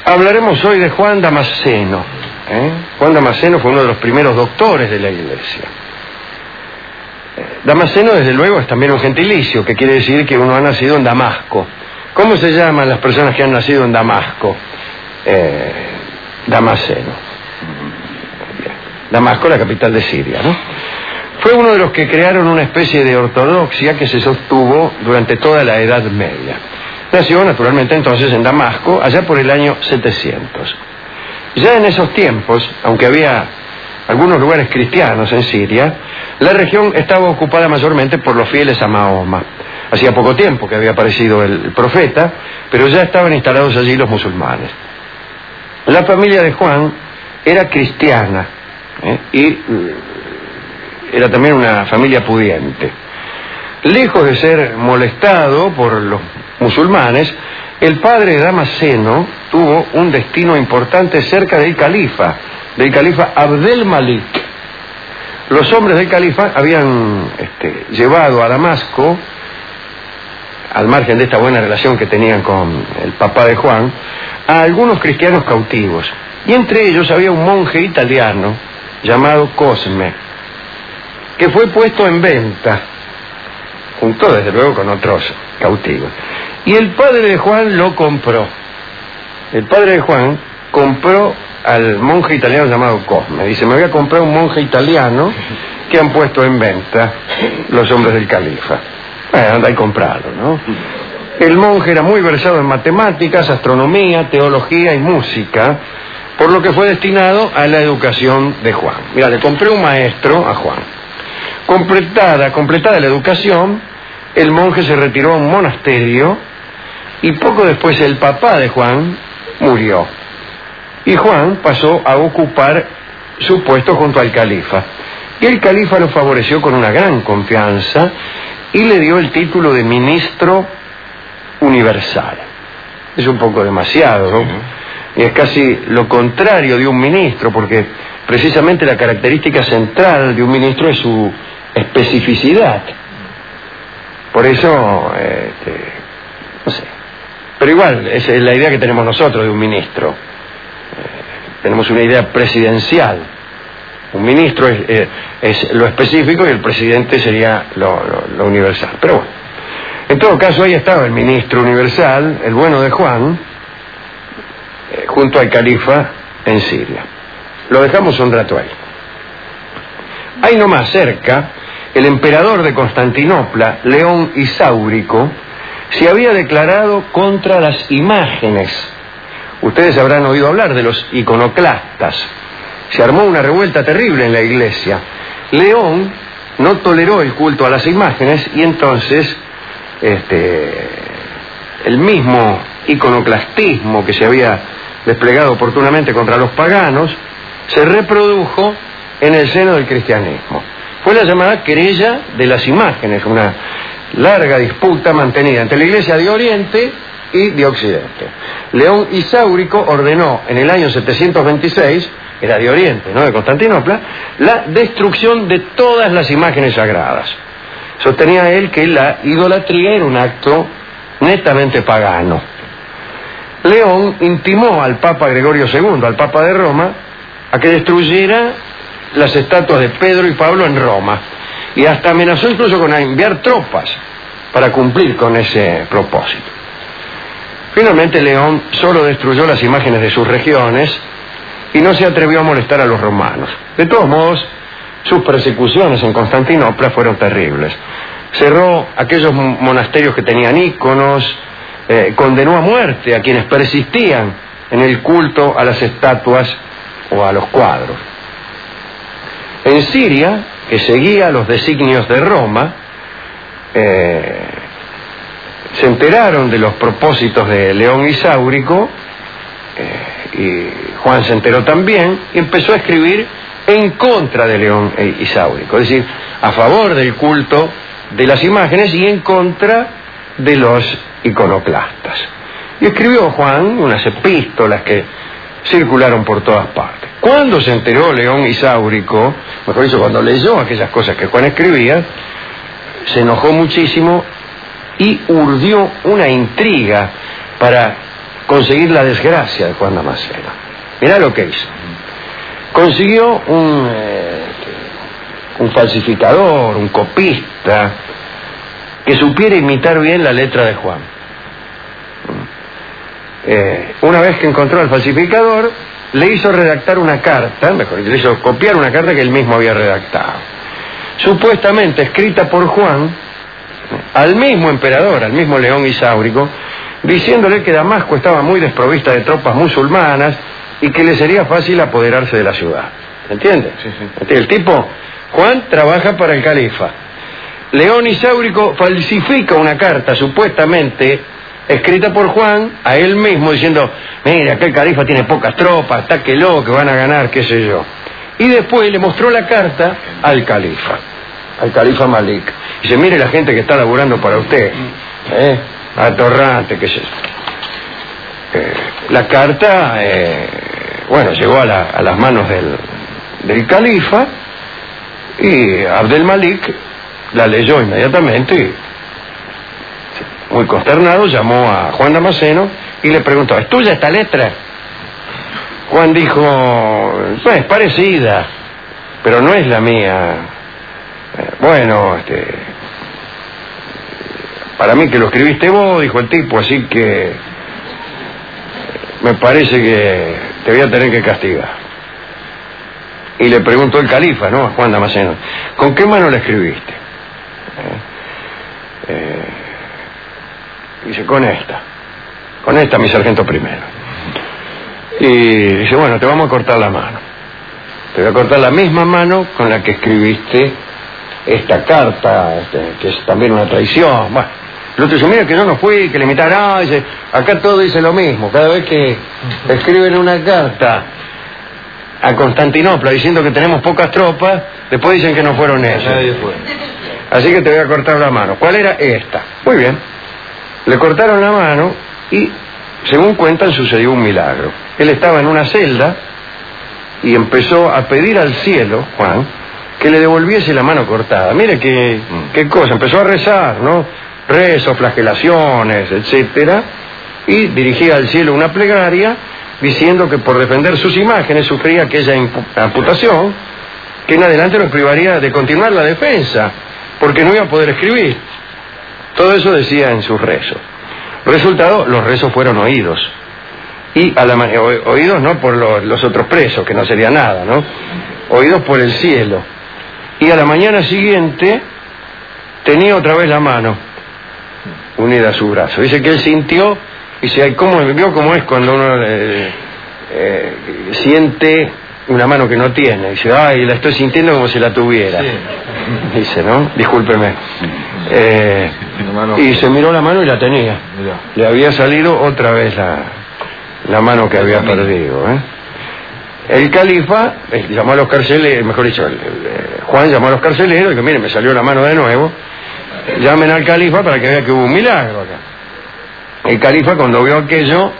Hablaremos hoy de Juan Damasceno. Juan Damasceno fue uno de los primeros doctores de la Iglesia. Damasceno, desde luego, es también un gentilicio, que quiere decir que uno ha nacido en Damasco. ¿Cómo se llaman las personas que han nacido en Damasco? Damasceno. Damasco, la capital de Siria, ¿no? Fue uno de los que crearon una especie de ortodoxia que se sostuvo durante toda la Edad Media. Nació, naturalmente, entonces en Damasco, allá por el año 700. Ya en esos tiempos, aunque había algunos lugares cristianos en Siria, la región estaba ocupada mayormente por los fieles a Mahoma. Hacía poco tiempo que había aparecido el profeta, pero ya estaban instalados allí los musulmanes. La familia de Juan era cristiana, y era también una familia pudiente. Lejos de ser molestado por los musulmanes, el padre de Damasceno tuvo un destino importante cerca del califa Abdel Malik. Los hombres del califa habían llevado a Damasco, al margen de esta buena relación que tenían con el papá de Juan, a algunos cristianos cautivos. Y entre ellos había un monje italiano llamado Cosme, que fue puesto en venta, junto desde luego con otros cautivos. Y el padre de Juan lo compró. El padre de Juan compró al monje italiano llamado Cosme. Dice: me voy a comprar un monje italiano que han puesto en venta los hombres del califa. Bueno, anda y comprarlo, ¿no? El monje era muy versado en matemáticas, astronomía, teología y música, por lo que fue destinado a la educación de Juan. Mira, le compré un maestro a Juan. Completada la educación, el monje se retiró a un monasterio y poco después el papá de Juan murió. Y Juan pasó a ocupar su puesto junto al califa. Y el califa lo favoreció con una gran confianza y le dio el título de ministro universal. Es un poco demasiado, ¿no? Y es casi lo contrario de un ministro, porque precisamente la característica central de un ministro es su especificidad. Por eso, no sé. Pero igual, esa es la idea que tenemos nosotros de un ministro. Tenemos una idea presidencial. Un ministro es lo específico y el presidente sería lo universal. Pero bueno, en todo caso, ahí estaba el ministro universal, el bueno de Juan, junto al califa en Siria. Lo dejamos un rato ahí. Ahí nomás cerca, el emperador de Constantinopla, León Isáurico, se había declarado contra las imágenes. Ustedes habrán oído hablar de los iconoclastas. Se armó una revuelta terrible en la iglesia. León no toleró el culto a las imágenes y entonces el mismo iconoclastismo que se había desplegado oportunamente contra los paganos se reprodujo en el seno del cristianismo. Fue la llamada querella de las imágenes, una larga disputa mantenida entre la Iglesia de Oriente y de Occidente. León Isáurico ordenó en el año 726, era de Oriente, no de Constantinopla, la destrucción de todas las imágenes sagradas. Sostenía él que la idolatría era un acto netamente pagano. León intimó al Papa Gregorio II, al Papa de Roma, a que destruyera las estatuas de Pedro y Pablo en Roma, y hasta amenazó incluso con enviar tropas para cumplir con ese propósito. Finalmente León solo destruyó las imágenes de sus regiones y no se atrevió a molestar a los romanos. De todos modos, sus persecuciones en Constantinopla fueron terribles. Cerró aquellos monasterios que tenían íconos, condenó a muerte a quienes persistían en el culto a las estatuas o a los cuadros. En Siria, que seguía los designios de Roma, se enteraron de los propósitos de León Isáurico, y Juan se enteró también, y empezó a escribir en contra de León Isáurico, es decir, a favor del culto de las imágenes y en contra de los iconoclastas. Y escribió Juan unas epístolas que circularon por todas partes. Cuando se enteró León Isáurico, mejor dicho, cuando leyó aquellas cosas que Juan escribía, se enojó muchísimo y urdió una intriga para conseguir la desgracia de Juan Damasceno. Mirá lo que hizo. Consiguió un falsificador, un copista, que supiera imitar bien la letra de Juan. Una vez que encontró al falsificador, le hizo redactar una carta, mejor, le hizo copiar una carta que él mismo había redactado, supuestamente escrita por Juan al mismo emperador, al mismo León Isáurico, diciéndole que Damasco estaba muy desprovista de tropas musulmanas y que le sería fácil apoderarse de la ciudad. ¿Entiende? Sí, sí. El tipo, Juan, trabaja para el califa. León Isáurico falsifica una carta supuestamente escrita por Juan a él mismo diciendo, mira, aquel califa tiene pocas tropas, atáquelo, que van a ganar, qué sé yo. Y después le mostró la carta al califa Malik. Dice, mire la gente que está laburando para usted, atorrante, qué sé yo. La carta, bueno, llegó a las manos del califa, y Abdel Malik la leyó inmediatamente y, muy consternado, llamó a Juan Damasceno y le preguntó, ¿es tuya esta letra? Juan dijo, pues parecida, pero no es la mía. Bueno, para mí que lo escribiste vos, dijo el tipo, así que me parece que te voy a tener que castigar. Y le preguntó el califa, ¿no?, a Juan Damasceno, ¿con qué mano la escribiste? Dice, con esta, mi sargento primero. Y dice, bueno, te vamos a cortar la mano. Te voy a cortar la misma mano con la que escribiste esta carta, que es también una traición. Bueno, el otro dice, mira que yo no fui, que le imitaron. Dice, acá todo dice lo mismo. Cada vez que escriben una carta a Constantinopla diciendo que tenemos pocas tropas, después dicen que no fueron ellos. Así que te voy a cortar la mano. ¿Cuál era esta? Muy bien. Le cortaron la mano y, según cuentan, sucedió un milagro. Él estaba en una celda y empezó a pedir al cielo, Juan, que le devolviese la mano cortada. Mire qué cosa, empezó a rezar, ¿no? Rezos, flagelaciones, etcétera, y dirigía al cielo una plegaria diciendo que por defender sus imágenes sufría aquella amputación que en adelante lo privaría de continuar la defensa, porque no iba a poder escribir. Todo eso decía en sus rezos. Resultado, los rezos fueron oídos. Y oídos no por los otros presos, que no sería nada, ¿no? Oídos por el cielo. Y a la mañana siguiente tenía otra vez la mano unida a su brazo. Dice que él sintió, dice, vio cómo es cuando uno siente una mano que no tiene. Dice, ay, la estoy sintiendo como si la tuviera. Sí. Dice, ¿no? Discúlpeme. Y se miró la mano y la tenía. Le había salido otra vez la mano que había perdido. El califa llamó a los carceleros, mejor dicho, Juan llamó a los carceleros y dijo, mire, me salió la mano de nuevo. Llamen al califa para que vea que hubo un milagro acá. El califa, cuando vio aquello,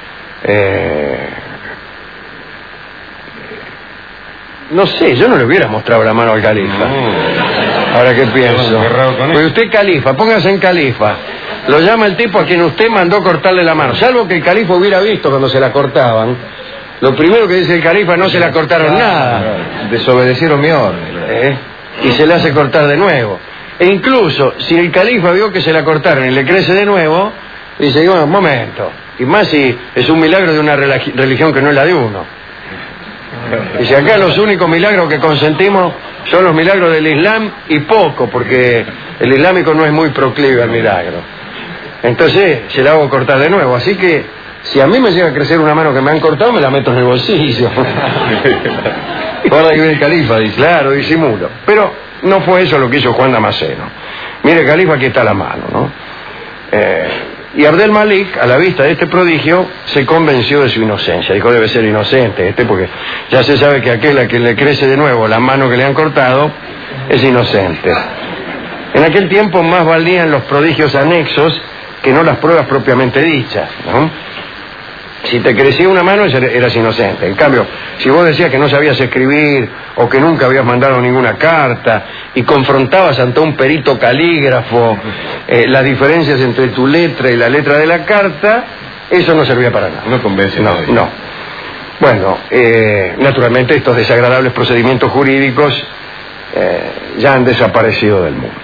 no sé, yo no le hubiera mostrado la mano al califa. Ahora que pienso. Pues usted califa, póngase en califa. Lo llama el tipo a quien usted mandó cortarle la mano. Salvo que el califa hubiera visto cuando se la cortaban. Lo primero que dice el califa, no se la cortaron nada. Desobedecieron mi orden. Y se le hace cortar de nuevo. E incluso, si el califa vio que se la cortaron y le crece de nuevo, dice, bueno, un momento. Y más si es un milagro de una religión que no es la de uno. Dice, acá los únicos milagros que consentimos son los milagros del Islam y poco, porque el islámico no es muy proclive al milagro. Entonces se la hago cortar de nuevo. Así que si a mí me llega a crecer una mano que me han cortado, me la meto en el bolsillo. Guarda que viene el califa, dice. Claro, disimulo. Pero no fue eso lo que hizo Juan Damasceno. Mire, califa, aquí está la mano, ¿no? Y Abdel Malik, a la vista de este prodigio, se convenció de su inocencia. Dijo, debe ser inocente porque ya se sabe que aquel a quien le crece de nuevo la mano que le han cortado es inocente. En aquel tiempo más valían los prodigios anexos que no las pruebas propiamente dichas, ¿no? Si te crecía una mano, eras inocente. En cambio, si vos decías que no sabías escribir o que nunca habías mandado ninguna carta y confrontabas ante un perito calígrafo las diferencias entre tu letra y la letra de la carta, eso no servía para nada. No convence a nadie. No. Bueno, naturalmente estos desagradables procedimientos jurídicos ya han desaparecido del mundo.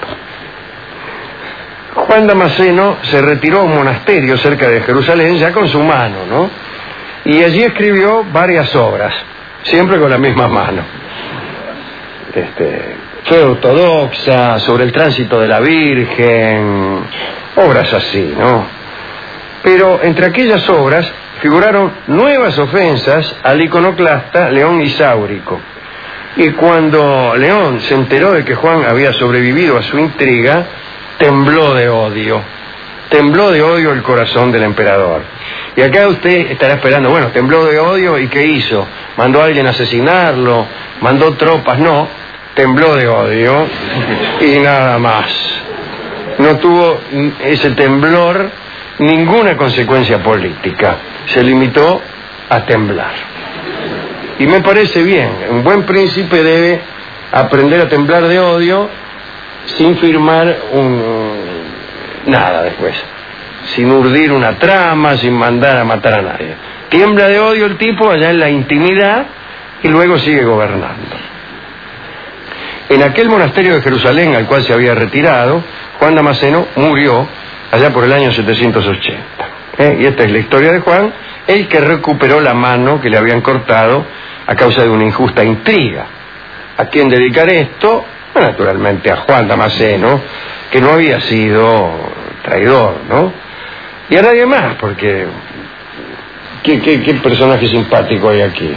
Juan Damasceno se retiró a un monasterio cerca de Jerusalén ya con su mano, ¿no? Y allí escribió varias obras, siempre con la misma mano. Fe ortodoxa, sobre el tránsito de la Virgen, obras así, ¿no? Pero entre aquellas obras figuraron nuevas ofensas al iconoclasta León Isáurico. Y cuando León se enteró de que Juan había sobrevivido a su intriga, tembló de odio el corazón del emperador. Y acá usted estará esperando, bueno, tembló de odio, ¿y qué hizo? ¿Mandó a alguien a asesinarlo? ¿Mandó tropas? No, tembló de odio y nada más. No tuvo ese temblor ninguna consecuencia política, se limitó a temblar. Y me parece bien, un buen príncipe debe aprender a temblar de odio sin firmar nada después, sin urdir una trama, sin mandar a matar a nadie. Tiembla de odio el tipo allá en la intimidad y luego sigue gobernando. En aquel monasterio de Jerusalén al cual se había retirado, Juan Damasceno murió allá por el año 780. Y esta es la historia de Juan, el que recuperó la mano que le habían cortado a causa de una injusta intriga. ¿A quién dedicar esto? Naturalmente a Juan Damasceno, que no había sido traidor, ¿no? Y a nadie más, porque ¿qué personaje simpático hay aquí?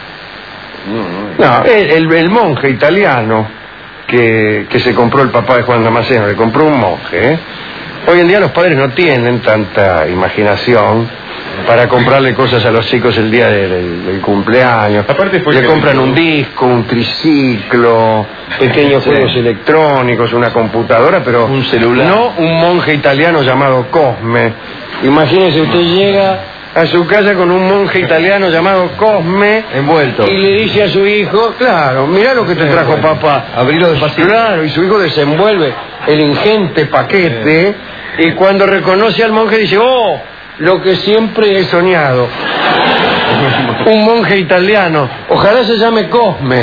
No, el monje italiano que se compró el papá de Juan Damasceno, le compró un monje, ¿eh? Hoy en día los padres no tienen tanta imaginación para comprarle cosas a los chicos el día del cumpleaños. Aparte le compran un disco, un triciclo, pequeños juegos electrónicos, una computadora, pero un celular. No un monje italiano llamado Cosme. Imagínese, usted llega a su casa con un monje italiano llamado Cosme envuelto y le dice a su hijo, claro, mirá lo que te trajo papá, abrilo despacito. Claro, y su hijo desenvuelve el ingente paquete y cuando reconoce al monje dice, oh, lo que siempre he soñado, un monje italiano, ojalá se llame Cosme.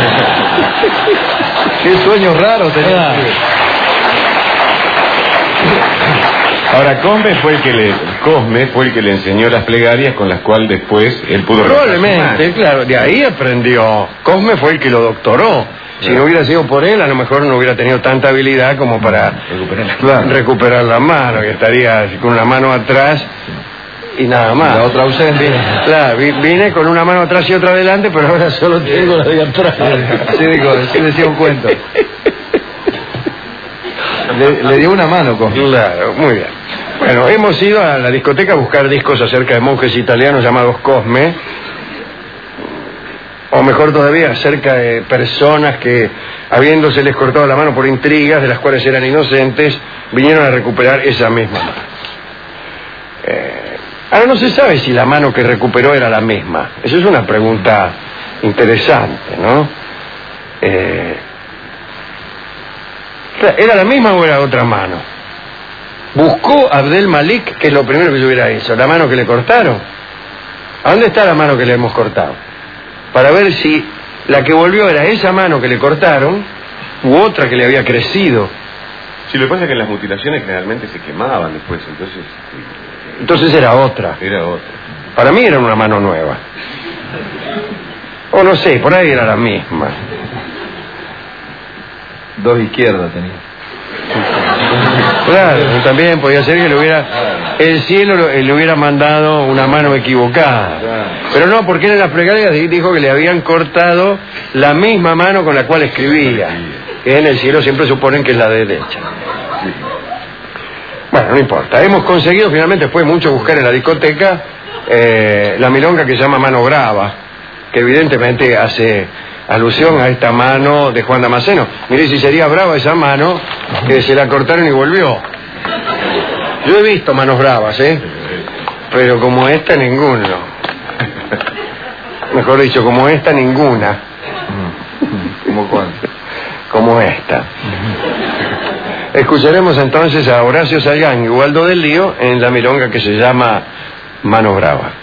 Qué sueños raros tenía. Ahora, Cosme fue el que le enseñó las plegarias con las cuales después él pudo... Probablemente, claro, de ahí aprendió. Cosme fue el que lo doctoró. Si no hubiera sido por él, a lo mejor no hubiera tenido tanta habilidad como para recuperar la mano, que estaría con una mano atrás y nada más. La otra ausente. Claro, vine con una mano atrás y otra adelante, pero ahora solo tengo la de atrás. Sí, decía un cuento. Le dio una mano con... Claro, muy bien. Bueno, hemos ido a la discoteca a buscar discos acerca de monjes italianos llamados Cosme, o mejor todavía, acerca de personas que, habiéndoseles cortado la mano por intrigas, de las cuales eran inocentes, vinieron a recuperar esa misma mano. Ahora no se sabe si la mano que recuperó era la misma. Eso es una pregunta interesante, ¿no? ¿Era la misma o era otra mano? Buscó Abdel Malik, que es lo primero que yo hubiera hecho, la mano que le cortaron. ¿A dónde está la mano que le hemos cortado? Para ver si la que volvió era esa mano que le cortaron u otra que le había crecido. Sí, lo que pasa es que las mutilaciones generalmente se quemaban después, entonces era otra. Era otra. Para mí era una mano nueva. O no sé, por ahí era la misma. Dos izquierdas tenía. Claro, también podía ser que el cielo le hubiera mandado una mano equivocada. Pero no, porque en las plegarias dijo que le habían cortado la misma mano con la cual escribía, que en el cielo siempre suponen que es la derecha. Bueno, no importa. Hemos conseguido finalmente, después de mucho buscar en la discoteca, la milonga que se llama Mano Brava, que evidentemente hace alusión a esta mano de Juan Damasceno. Mire si sería brava esa mano, que se la cortaron y volvió. Yo he visto manos bravas, pero como esta ninguno. Mejor dicho, como esta ninguna. ¿Cómo cuál? Como esta. Escucharemos entonces a Horacio Salgán y Ubaldo del Lío en la milonga que se llama mano brava.